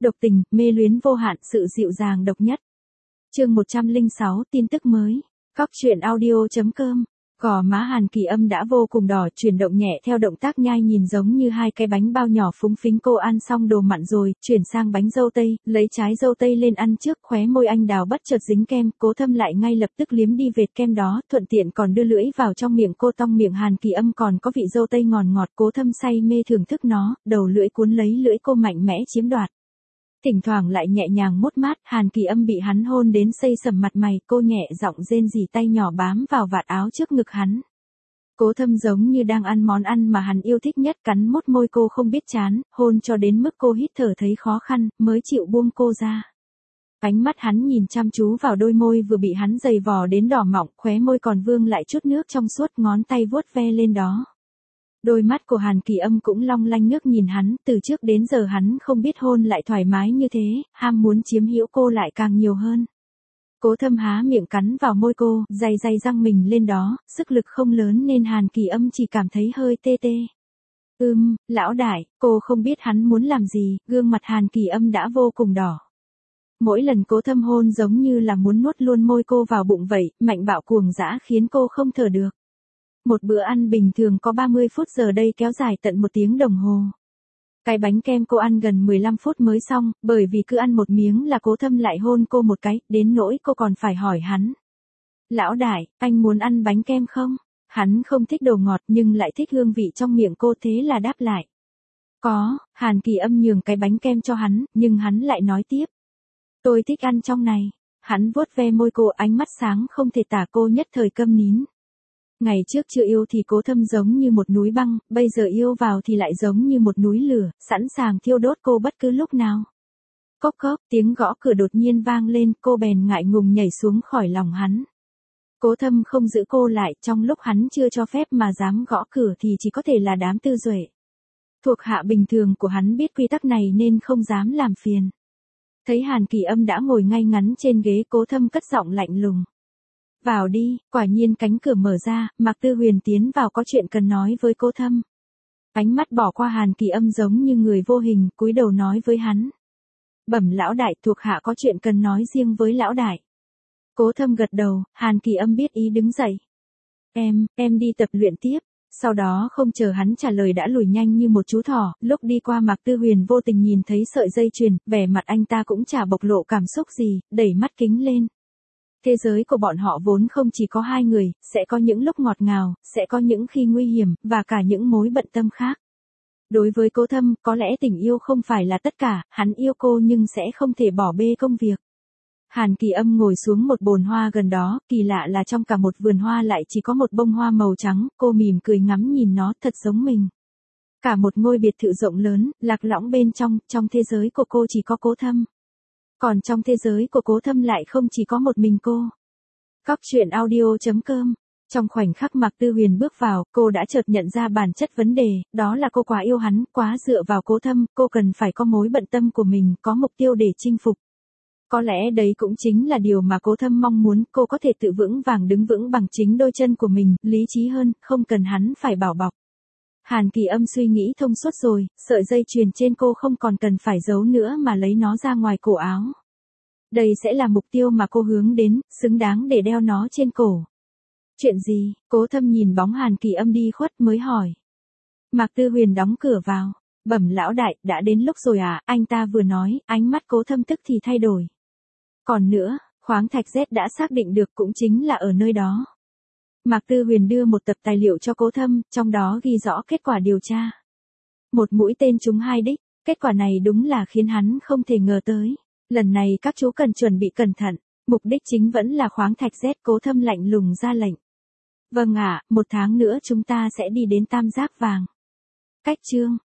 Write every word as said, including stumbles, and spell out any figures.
độc tình, mê luyến vô hạn, sự dịu dàng độc nhất. Chương một trăm lẻ sáu, tin tức mới. Cóc truyện audio.com. Gò má Hàn Kỳ Âm đã vô cùng đỏ, chuyển động nhẹ theo động tác nhai nhìn giống như hai cái bánh bao nhỏ phúng phính. Cô ăn xong đồ mặn rồi, chuyển sang bánh dâu tây, lấy trái dâu tây lên ăn trước, khóe môi anh đào bất chợt dính kem, Cố Thâm lại ngay lập tức liếm đi vệt kem đó, thuận tiện còn đưa lưỡi vào trong miệng cô. Trong miệng Hàn Kỳ Âm còn có vị dâu tây ngọt ngọt, Cố Thâm say mê thưởng thức nó, đầu lưỡi cuốn lấy lưỡi cô mạnh mẽ chiếm đoạt. Thỉnh thoảng lại nhẹ nhàng mút mát, Hàn Kỳ Âm bị hắn hôn đến xây sẩm mặt mày, cô nhẹ giọng rên rỉ, tay nhỏ bám vào vạt áo trước ngực hắn. Cố Thâm giống như đang ăn món ăn mà hắn yêu thích nhất, cắn mút môi cô không biết chán, hôn cho đến mức cô hít thở thấy khó khăn, mới chịu buông cô ra. Ánh mắt hắn nhìn chăm chú vào đôi môi vừa bị hắn giày vò đến đỏ mọng, khóe môi còn vương lại chút nước trong suốt, ngón tay vuốt ve lên đó. Đôi mắt của Hàn Kỳ Âm cũng long lanh nước nhìn hắn, từ trước đến giờ hắn không biết hôn lại thoải mái như thế, ham muốn chiếm hữu cô lại càng nhiều hơn. Cố Thâm há miệng cắn vào môi cô, day day răng mình lên đó, sức lực không lớn nên Hàn Kỳ Âm chỉ cảm thấy hơi tê tê. Ưm, lão đại, cô không biết hắn muốn làm gì, gương mặt Hàn Kỳ Âm đã vô cùng đỏ. Mỗi lần Cố Thâm hôn giống như là muốn nuốt luôn môi cô vào bụng vậy, mạnh bạo cuồng dã khiến cô không thở được. Một bữa ăn bình thường có ba mươi phút, giờ đây kéo dài tận một tiếng đồng hồ. Cái bánh kem cô ăn gần mười lăm phút mới xong, bởi vì cứ ăn một miếng là Cố Thâm lại hôn cô một cái, đến nỗi cô còn phải hỏi hắn. Lão đại, anh muốn ăn bánh kem không? Hắn không thích đồ ngọt nhưng lại thích hương vị trong miệng cô, thế là đáp lại. Có, Hàn Kỳ Âm nhường cái bánh kem cho hắn, nhưng hắn lại nói tiếp. Tôi thích ăn trong này. Hắn vuốt ve môi cô, ánh mắt sáng không thể tả, cô nhất thời câm nín. Ngày trước chưa yêu thì Cố Thâm giống như một núi băng, bây giờ yêu vào thì lại giống như một núi lửa, sẵn sàng thiêu đốt cô bất cứ lúc nào. Cốc cốc, tiếng gõ cửa đột nhiên vang lên, cô bèn ngại ngùng nhảy xuống khỏi lòng hắn. Cố Thâm không giữ cô lại, trong lúc hắn chưa cho phép mà dám gõ cửa thì chỉ có thể là đám tư duệ. Thuộc hạ bình thường của hắn biết quy tắc này nên không dám làm phiền. Thấy Hàn Kỳ Âm đã ngồi ngay ngắn trên ghế, Cố Thâm cất giọng lạnh lùng. Vào đi, quả nhiên cánh cửa mở ra, Mạc Tư Huyền tiến vào, có chuyện cần nói với Cố Thâm. Ánh mắt bỏ qua Hàn Kỳ Âm giống như người vô hình, cúi đầu nói với hắn. Bẩm lão đại, thuộc hạ có chuyện cần nói riêng với lão đại. Cố Thâm gật đầu, Hàn Kỳ Âm biết ý đứng dậy. Em, em đi tập luyện tiếp. Sau đó không chờ hắn trả lời đã lùi nhanh như một chú thỏ, lúc đi qua Mạc Tư Huyền vô tình nhìn thấy sợi dây chuyền, vẻ mặt anh ta cũng chả bộc lộ cảm xúc gì, đẩy mắt kính lên. Thế giới của bọn họ vốn không chỉ có hai người, sẽ có những lúc ngọt ngào, sẽ có những khi nguy hiểm, và cả những mối bận tâm khác. Đối với Cố Thâm, có lẽ tình yêu không phải là tất cả, hắn yêu cô nhưng sẽ không thể bỏ bê công việc. Hàn Kỳ Âm ngồi xuống một bồn hoa gần đó, kỳ lạ là trong cả một vườn hoa lại chỉ có một bông hoa màu trắng, cô mỉm cười ngắm nhìn nó, thật giống mình. Cả một ngôi biệt thự rộng lớn, lạc lõng bên trong, trong thế giới của cô chỉ có Cố Thâm. Còn trong thế giới của Cố Thâm lại không chỉ có một mình cô. Cóc truyện audio.com. Trong khoảnh khắc Mạc Tư Huyền bước vào, cô đã chợt nhận ra bản chất vấn đề, đó là cô quá yêu hắn, quá dựa vào Cố Thâm, cô cần phải có mối bận tâm của mình, có mục tiêu để chinh phục. Có lẽ đấy cũng chính là điều mà Cố Thâm mong muốn, cô có thể tự vững vàng đứng vững bằng chính đôi chân của mình, lý trí hơn, không cần hắn phải bảo bọc. Hàn Kỳ Âm suy nghĩ thông suốt rồi, sợi dây chuyền trên cô không còn cần phải giấu nữa mà lấy nó ra ngoài cổ áo. Đây sẽ là mục tiêu mà cô hướng đến, xứng đáng để đeo nó trên cổ. Chuyện gì? Cố Thâm nhìn bóng Hàn Kỳ Âm đi khuất mới hỏi. Mạc Tư Huyền đóng cửa vào. Bẩm lão đại, đã đến lúc rồi à, anh ta vừa nói, ánh mắt Cố Thâm tức thì thay đổi. Còn nữa, khoáng thạch Z đã xác định được cũng chính là ở nơi đó. Mạc Tư Huyền đưa một tập tài liệu cho Cố Thâm, trong đó ghi rõ kết quả điều tra. Một mũi tên trúng hai đích, kết quả này đúng là khiến hắn không thể ngờ tới. Lần này các chú cần chuẩn bị cẩn thận, mục đích chính vẫn là khoáng thạch Z. Cố Thâm lạnh lùng ra lệnh. Vâng ạ, một tháng nữa chúng ta sẽ đi đến Tam Giác Vàng. Cách chương.